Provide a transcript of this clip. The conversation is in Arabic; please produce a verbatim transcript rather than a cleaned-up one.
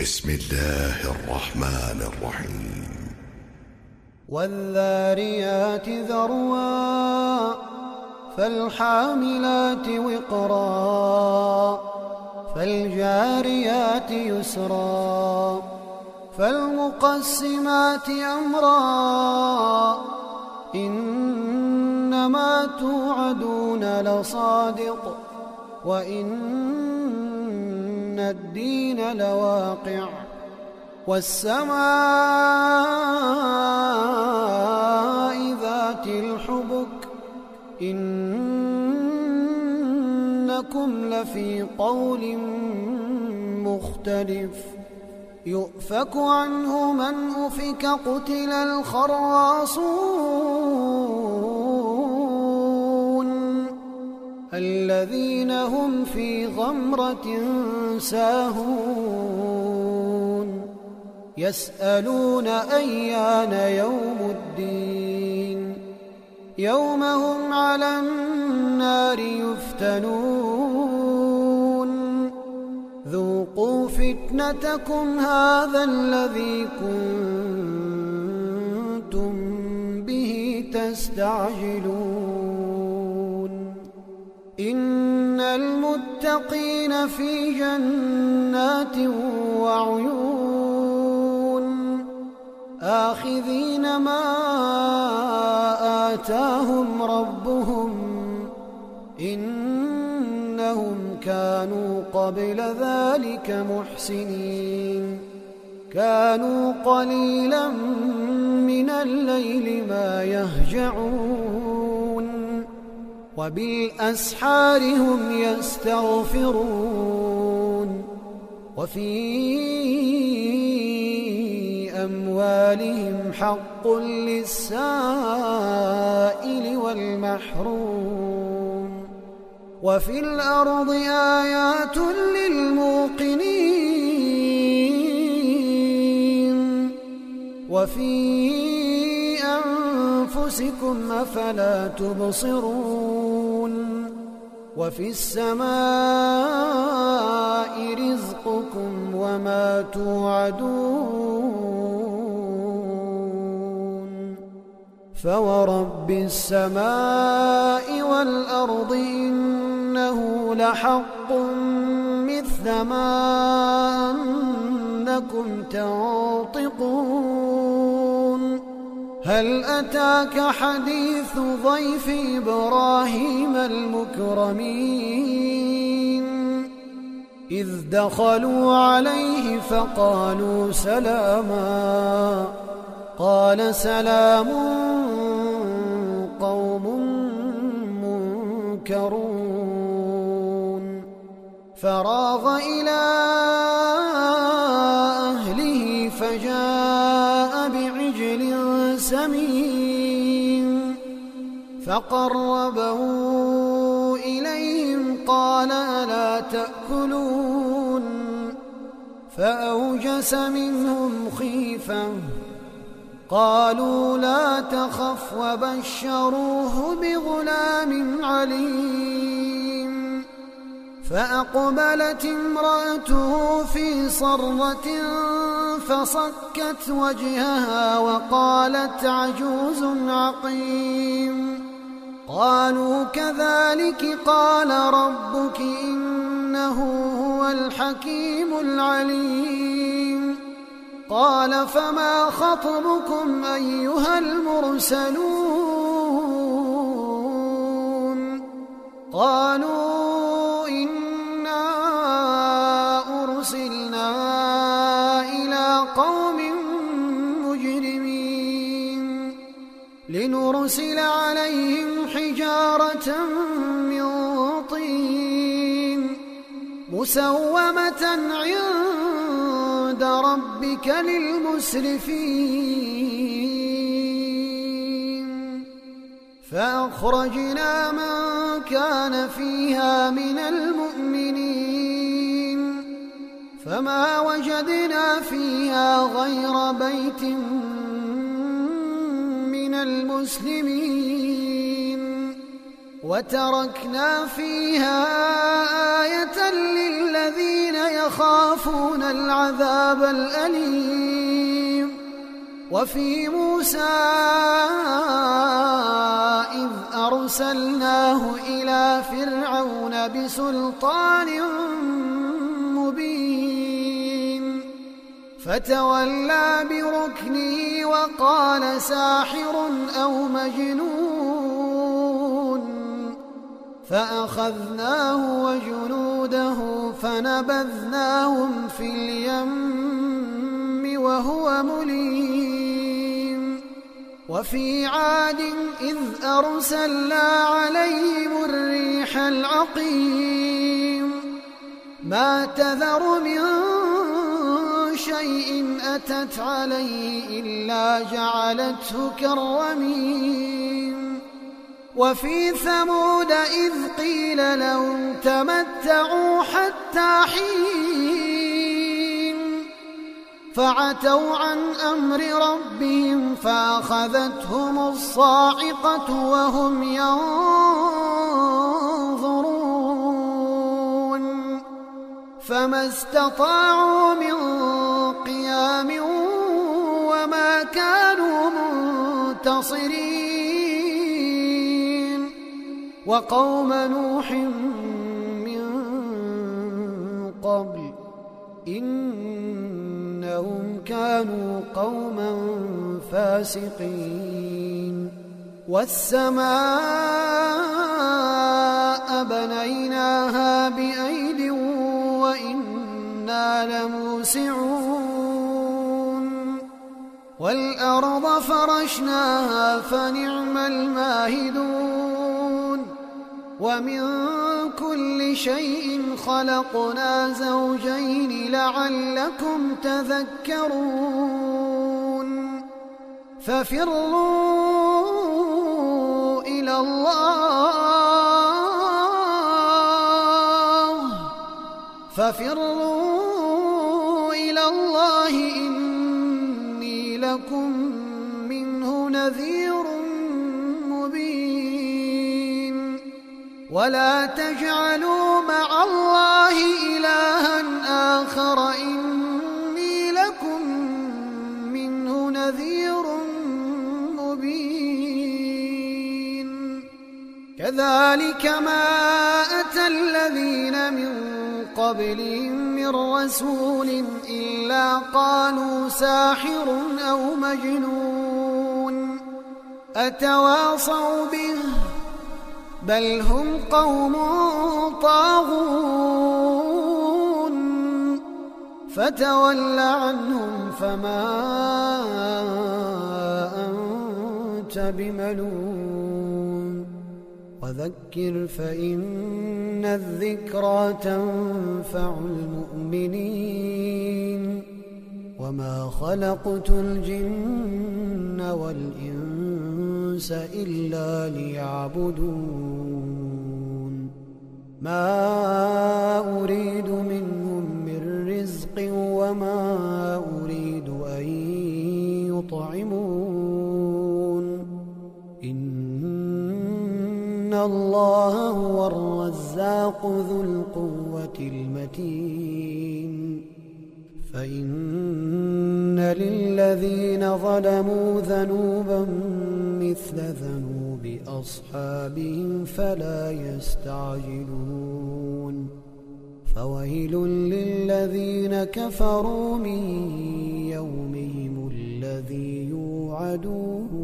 بسم الله الرحمن الرحيم. والذاريات ذروا فالحاملات وقرا فالجاريات يسرا فالمقسمات أمرا إنما توعدون لصادق وإن الدين لواقع والسماء ذات الحبك إنكم لفي قول مختلف يؤفك عنه من أفك قتل الخراصون الذين هم في غمرة ساهون يسألون أيان يوم الدين يوم هم على النار يفتنون ذوقوا فتنتكم هذا الذي كنتم به تستعجلون إن المتقين في جنات وعيون آخذين ما آتاهم ربهم إنهم كانوا قبل ذلك محسنين كانوا قليلا من الليل ما يهجعون وبالأسحار هم يستغفرون وفي أموالهم حق للسائل والمحروم وفي الأرض آيات للموقنين وفي أنفسكم أفلا تبصرون وفي السماء رزقكم وما توعدون فورب السماء والأرض إنه لحق مثل ما أنكم تنطقون هل أتاك حديث ضيف إبراهيم المكرمين إذ دخلوا عليه فقالوا سلاما قال سلام قوم منكرون فراغ إلى أهله فجاء بعجل سمين فقربه إليهم قال ألا تأكلون فأوجس منهم خيفة قالوا لا تخف وبشروه بغلام عليم فأقبلت امرأته في صرة فصكت وجهها وقالت عجوز عقيم قالوا كذلك قال ربك إنه هو الحكيم العليم قال فما خطبكم أيها المرسلون قالوا إنا أرسلنا إلى قوم مجرمين لنرسل عليهم حجارة من طين مسومة عند ربك للمسرفين فأخرجنا من كان فيها من المؤمنين فما وجدنا فيها غير بيت من المسلمين وتركنا فيها آية للذين يخافون العذاب الأليم وفي موسى إذ أرسلناه إلى فرعون بسلطان مبين فتولى بركنه وقال ساحر أو مجنون فأخذناه وجنوده فنبذناهم في اليم وهو مليم وفي عاد إذ أرسلنا عليهم الريح العقيم ما تذر من شيء أتت عليه إلا جعلته كالرميم وفي ثمود إذ قيل لهم تمتعوا حتى حين فعتوا عن أمر ربهم فأخذتهم الصاعقة وهم ينظرون فما استطاعوا من قيام وما كانوا منتصرين وقوم نوح من قبل إنهم كانوا قوما فاسقين والسماء بنيناها بأيد وإنا لموسعون والأرض فرشناها فنعم الماهدون ومن كل شيء خلقنا زوجين لعلكم تذكرون ففروا إلى الله ففروا إلى الله إني لكم منه نذير مبين ولا تجعلوا مع الله إلها آخر إني لكم منه نذير مبين كذلك ما أتى الذين من قبلهم من رسول إلا قالوا ساحر أو مجنون أتواصوا به بل هم قوم طاغون فتول عنهم فما أنت بملوم وذكر فإن الذكرى تنفع المؤمنين وما خلقت الجن والإنس إلا ليعبدون ما أريد منهم من رزق وما أريد أن يطعمون إن الله هو الرزاق ذو القوة المتين فإن للذين ظلموا ذنوبا مثل ذنوب أصحابهم فلا يستعجلون فويل للذين كفروا من يومهم الذي يوعدون